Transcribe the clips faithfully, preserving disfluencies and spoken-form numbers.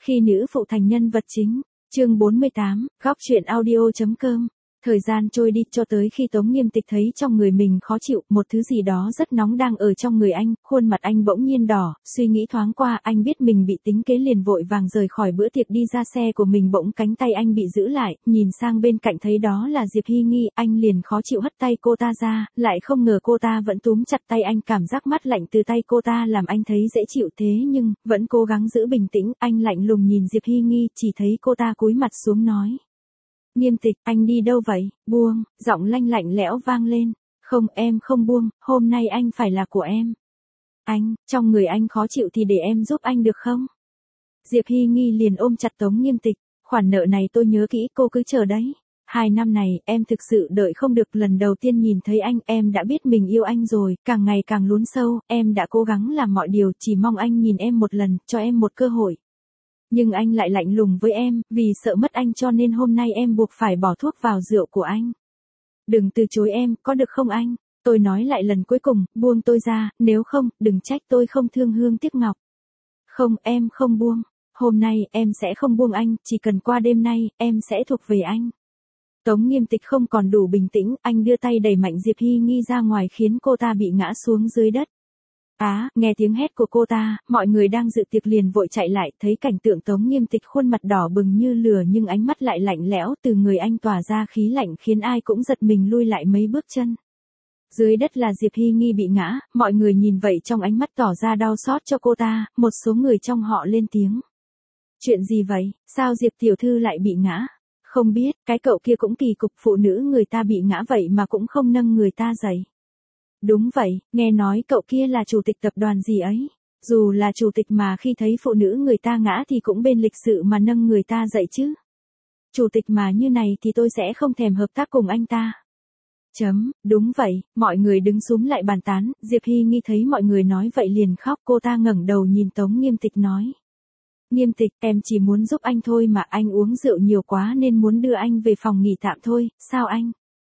Khi nữ phụ thành nhân vật chính, chương bốn mươi tám, góc truyện audio.com. Thời gian trôi đi cho tới khi Tống Nghiêm Tịch thấy trong người mình khó chịu, một thứ gì đó rất nóng đang ở trong người anh, khuôn mặt anh bỗng nhiên đỏ, suy nghĩ thoáng qua, anh biết mình bị tính kế liền vội vàng rời khỏi bữa tiệc đi ra xe của mình, bỗng cánh tay anh bị giữ lại, nhìn sang bên cạnh thấy đó là Diệp Hy Nghi, anh liền khó chịu hất tay cô ta ra, lại không ngờ cô ta vẫn túm chặt tay anh, cảm giác mát lạnh từ tay cô ta làm anh thấy dễ chịu, thế nhưng, vẫn cố gắng giữ bình tĩnh, anh lạnh lùng nhìn Diệp Hy Nghi, chỉ thấy cô ta cúi mặt xuống nói. Nghiêm Tịch, anh đi đâu vậy? Buông, giọng lanh lạnh lẽo vang lên. Không, em không buông, hôm nay anh phải là của em. Anh, trong người anh khó chịu thì để em giúp anh được không? Diệp Hy Nghi liền ôm chặt Tống Nghiêm Tịch, khoản nợ này tôi nhớ kỹ, cô cứ chờ đấy. Hai năm này, em thực sự đợi không được, lần đầu tiên nhìn thấy anh, em đã biết mình yêu anh rồi, càng ngày càng lún sâu, em đã cố gắng làm mọi điều, chỉ mong anh nhìn em một lần, cho em một cơ hội. Nhưng anh lại lạnh lùng với em, vì sợ mất anh cho nên hôm nay em buộc phải bỏ thuốc vào rượu của anh. Đừng từ chối em, có được không anh? Tôi nói lại lần cuối cùng, buông tôi ra, nếu không, đừng trách tôi không thương hương tiếc ngọc. Không, em không buông. Hôm nay, em sẽ không buông anh, chỉ cần qua đêm nay, em sẽ thuộc về anh. Tống Nghiêm Tịch không còn đủ bình tĩnh, anh đưa tay đẩy mạnh Diệp Hy Nghi ra ngoài khiến cô ta bị ngã xuống dưới đất. Á, à, nghe tiếng hét của cô ta, mọi người đang dự tiệc liền vội chạy lại, thấy cảnh tượng Tống Nghiêm Tịch khuôn mặt đỏ bừng như lửa nhưng ánh mắt lại lạnh lẽo, từ người anh tỏa ra khí lạnh khiến ai cũng giật mình lui lại mấy bước chân. Dưới đất là Diệp Hy Nghi bị ngã, mọi người nhìn vậy trong ánh mắt tỏ ra đau xót cho cô ta, một số người trong họ lên tiếng. Chuyện gì vậy, sao Diệp tiểu thư lại bị ngã? Không biết, cái cậu kia cũng kỳ cục, phụ nữ người ta bị ngã vậy mà cũng không nâng người ta dậy. Đúng vậy, nghe nói cậu kia là chủ tịch tập đoàn gì ấy. Dù là chủ tịch mà khi thấy phụ nữ người ta ngã thì cũng bên lịch sự mà nâng người ta dậy chứ. Chủ tịch mà như này thì tôi sẽ không thèm hợp tác cùng anh ta. Chấm, đúng vậy, mọi người đứng xúm lại bàn tán, Diệp Hy Nghi thấy mọi người nói vậy liền khóc, cô ta ngẩng đầu nhìn Tống Nghiêm Tịch nói. Nghiêm Tịch, em chỉ muốn giúp anh thôi mà, anh uống rượu nhiều quá nên muốn đưa anh về phòng nghỉ tạm thôi, sao anh?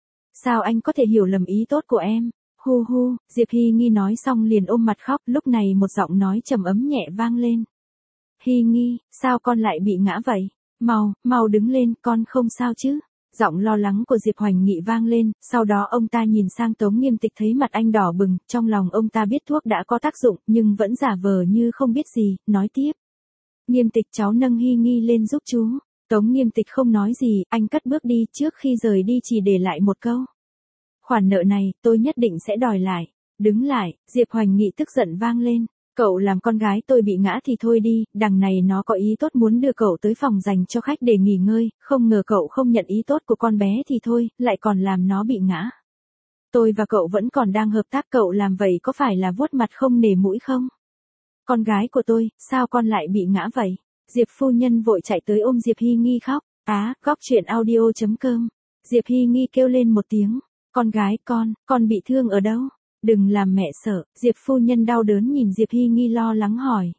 Sao anh có thể hiểu lầm ý tốt của em? Hu hu, Diệp Hy Nghi nói xong liền ôm mặt khóc, lúc này một giọng nói trầm ấm nhẹ vang lên. Hy Nghi, sao con lại bị ngã vậy? Mau, mau đứng lên, con không sao chứ? Giọng lo lắng của Diệp Hoành Nghị vang lên, sau đó ông ta nhìn sang Tống Nghiêm Tịch thấy mặt anh đỏ bừng, trong lòng ông ta biết thuốc đã có tác dụng, nhưng vẫn giả vờ như không biết gì, nói tiếp. Nghiêm Tịch, cháu nâng Hy Nghi lên giúp chú. Tống Nghiêm Tịch không nói gì, anh cất bước đi, trước khi rời đi chỉ để lại một câu. Khoản nợ này, tôi nhất định sẽ đòi lại. Đứng lại, Diệp Hoành Nghị tức giận vang lên. Cậu làm con gái tôi bị ngã thì thôi đi, đằng này nó có ý tốt muốn đưa cậu tới phòng dành cho khách để nghỉ ngơi, không ngờ cậu không nhận ý tốt của con bé thì thôi, lại còn làm nó bị ngã. Tôi và cậu vẫn còn đang hợp tác, cậu làm vậy có phải là vuốt mặt không nể mũi không? Con gái của tôi, sao con lại bị ngã vậy? Diệp phu nhân vội chạy tới ôm Diệp Hy Nghi khóc. Á, góc truyện audio.com. Diệp Hy Nghi kêu lên một tiếng. Con gái con, con bị thương ở đâu? Đừng làm mẹ sợ, Diệp phu nhân đau đớn nhìn Diệp Hy Nghi lo lắng hỏi.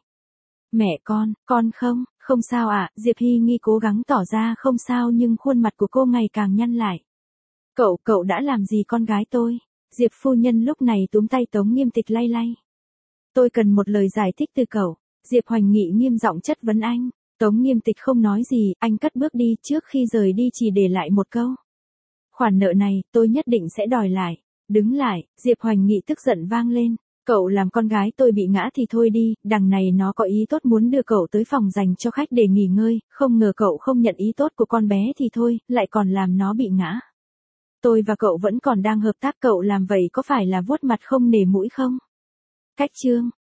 Mẹ con, con không, không sao ạ, à? Diệp Hy Nghi cố gắng tỏ ra không sao nhưng khuôn mặt của cô ngày càng nhăn lại. Cậu, cậu đã làm gì con gái tôi? Diệp phu nhân lúc này túm tay Tống Nghiêm Tịch lay lay. Tôi cần một lời giải thích từ cậu. Diệp Hoành Nghị nghiêm giọng chất vấn anh. Tống Nghiêm Tịch không nói gì, anh cất bước đi, trước khi rời đi chỉ để lại một câu. Khoản nợ này, tôi nhất định sẽ đòi lại. Đứng lại, Diệp Hoành Nghị tức giận vang lên. Cậu làm con gái tôi bị ngã thì thôi đi, đằng này nó có ý tốt muốn đưa cậu tới phòng dành cho khách để nghỉ ngơi, không ngờ cậu không nhận ý tốt của con bé thì thôi, lại còn làm nó bị ngã. Tôi và cậu vẫn còn đang hợp tác, cậu làm vậy có phải là vuốt mặt không nể mũi không? Cách chương.